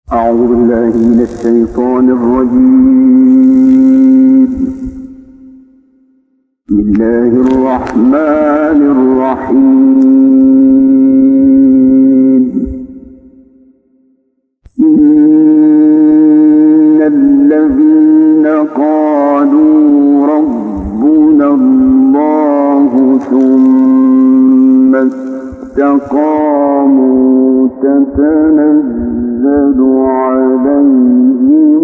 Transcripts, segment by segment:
أعوذ بالله من الشيطان الرجيم. بسم الله الرحمن الرحيم. إن الذين قالوا ربنا الله ثم استقاموا تتنزل عليهم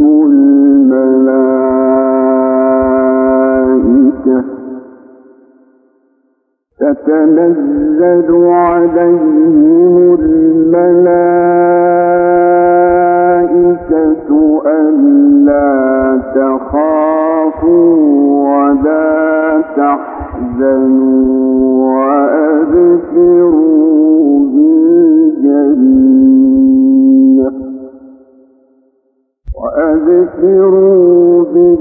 الملائكة ألا تخافوا ولا تحزنوا وأبشروا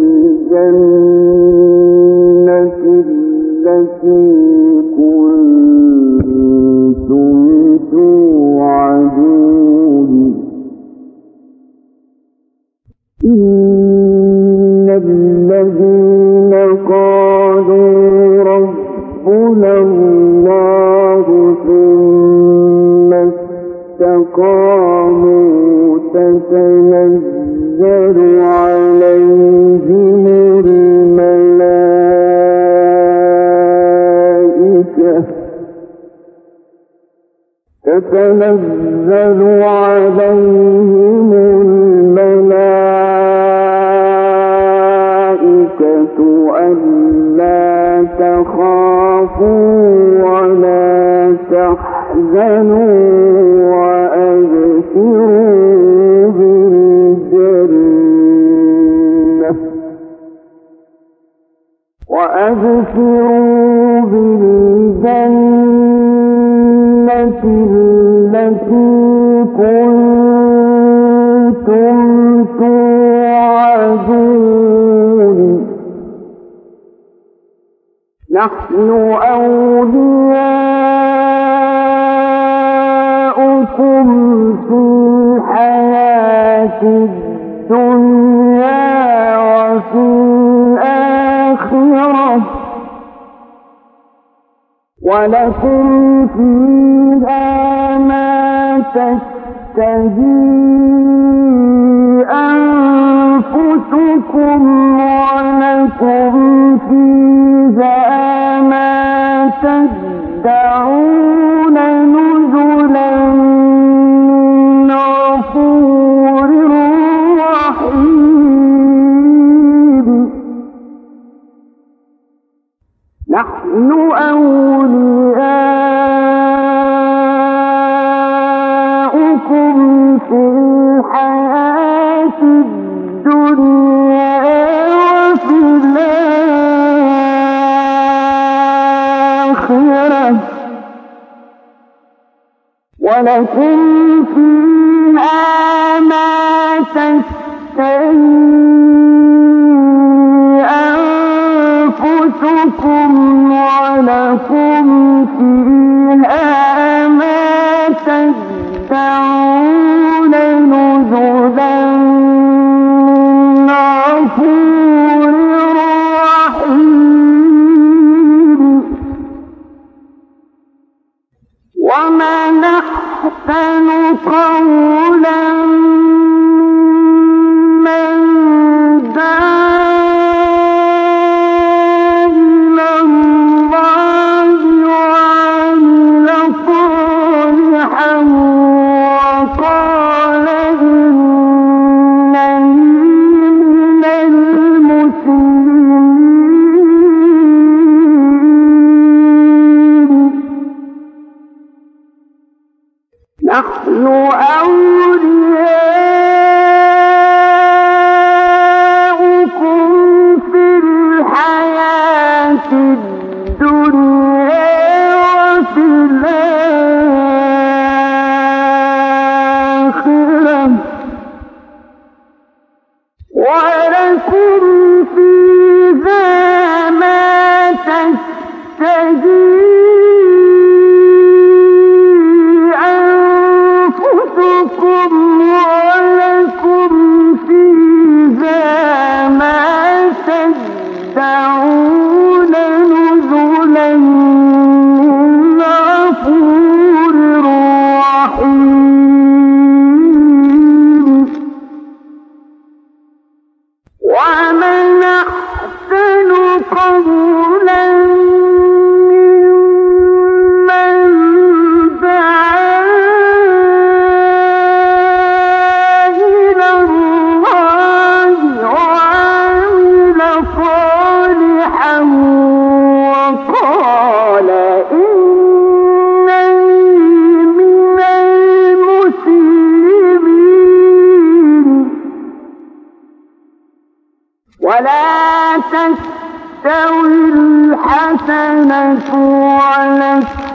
بالجنة التي كنتم توعدون. إن الذين قالوا ربنا الله ثم استقاموا تتنزل عليهم الملائكة ألا تخافوا ولا تحزنوا وأبشروا بالجنة التي كنتم توعدون. نحن أولياؤكم في الحياة الدنيا وفي الآخرة ولكم فيها ما تشتهي أنفسكم ولكم فيها ما تدعون نزلا من غفور رحيم. نحن أولياؤكم في الحياة الدنيا وفي الآخرة ولكم فيها ما تشتهي أنفسكم ولكم فيها ما تدعون نزلا من غفور رحيم. ومن أحسن قولا ممن دعا إلى الله وعمل صالحا وقال إنني من المسلمين. نحن أولياؤكم في الحياة الدنيا وفي الآخرة ولكم فيها ما تشتهي أنفسكم ولكم ولا تستوي الحسنة ولا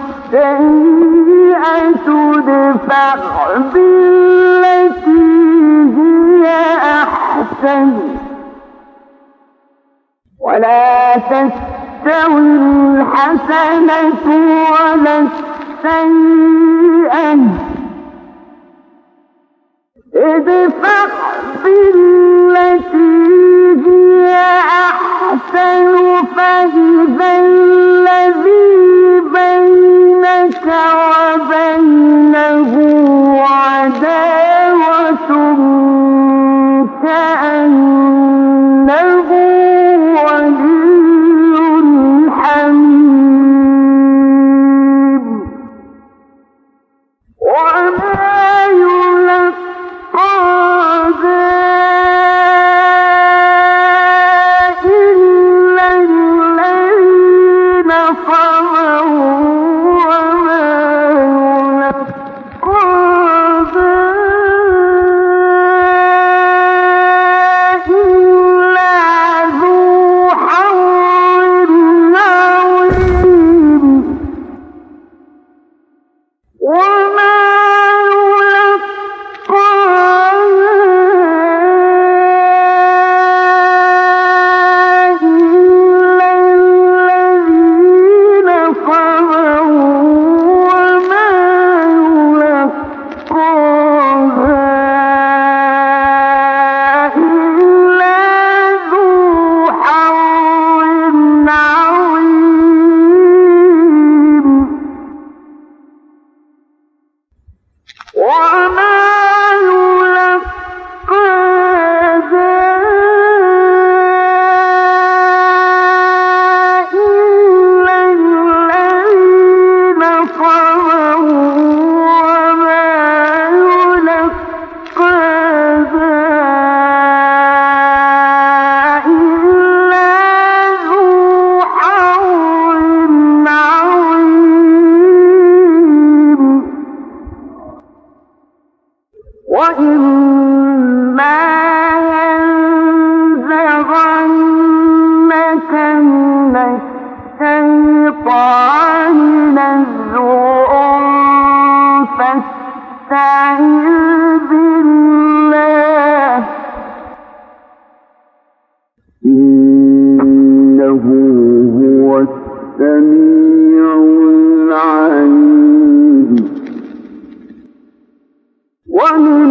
السيئة ادفع بالتي هي أحسن ولا تستوي الحسنة ولا السيئة ادفع بالتي هي أحسن فإذا الذي بينك وبينه عداوة كأنه ولي حميم وما يلقاها إلا الذين صبروا وما يلقاها إلا ذو حظ عظيم وما وإما ينزغنك من الشيطان نزغ فاستعذ بالله إنه هو السميع العليم ومن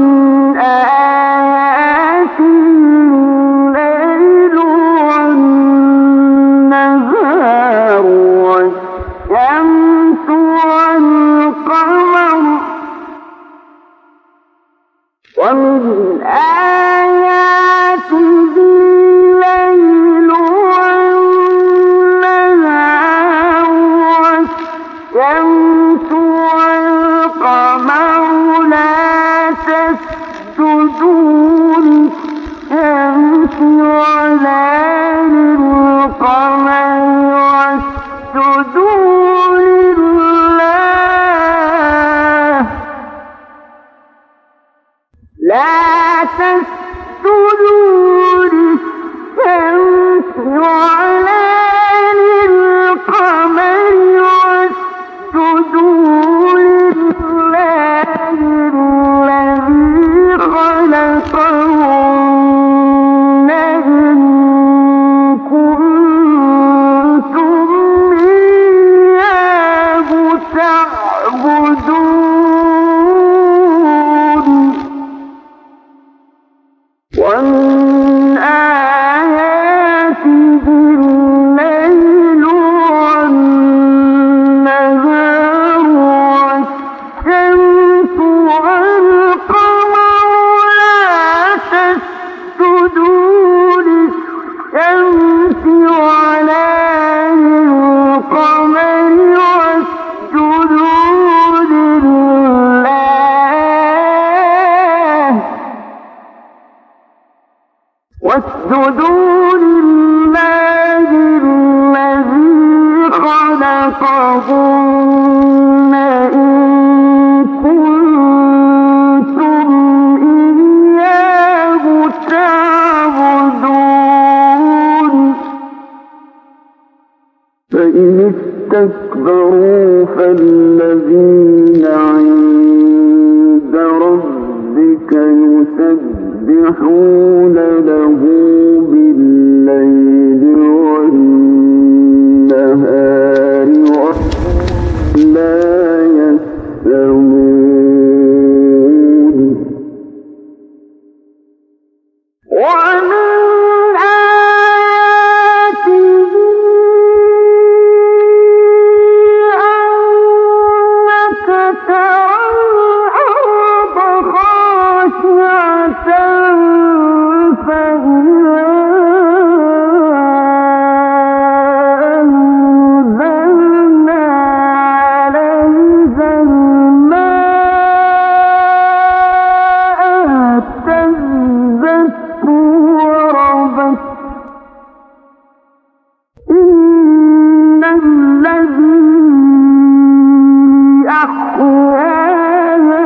آياته الليل والنهار والشمس والقمر ومن آياته الليل والنهار والشمس والقمر لا تسجدوا للشمس ولا للقمر واسجدوا لله لا تسجدوا للشمس ولا للقمر واسجدوا لله الذي خلقهن إن كنتم إياه تعبدون ومن آياته الليل والنهار والشمس والقمر لا تسجدوا للشمس ولا للقمر واسجدوا لله الذي خلقهن إن كنتم إياه تعبدون إن استكبروا فالذين عند ربك يسبحون له بالليل والنهار وهم لا يسأمون ومن آياته أنك ترى الأرض خاشعة فإذا أنزلنا عليها الماء اهتزت وربت إن الذي أحياها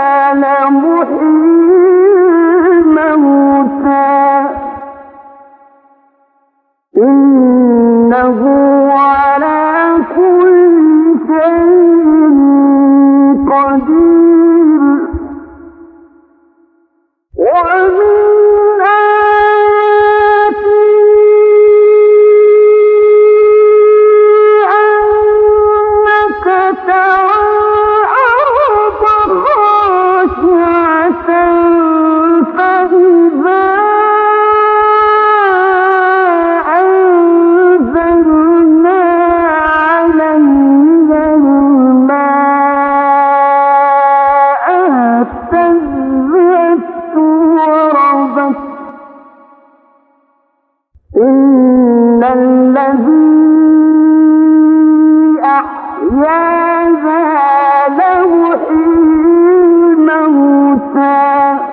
لمحيي الموتى إنه على كل شيء قدير ومن آياته أنك ترى الأرض خاشعة فإذا أنزلنا عليها الماء اهتزت وربت إن الذي أحياها لمحيي الموتى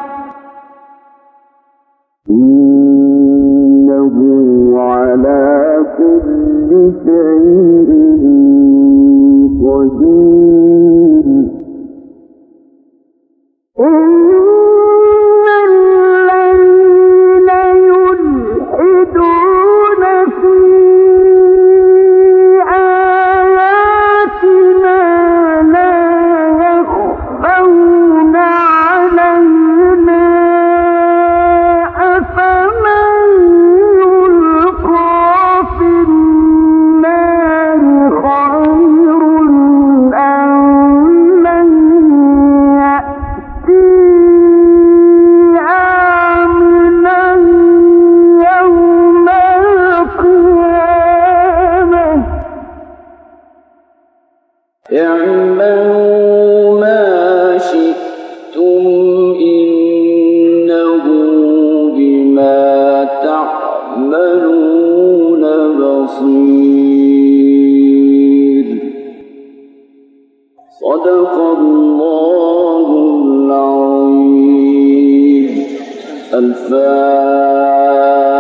إنه على كل شيء قدير إن الذين يلحدون في آياتنا لا يخفون علينا أفمن يلقى في النار خير أم من يأتي آمنا يوم القيامة اعملوا ما شئتم إنه بما تعملون بصير صدق الله العظيم. الفاتحة.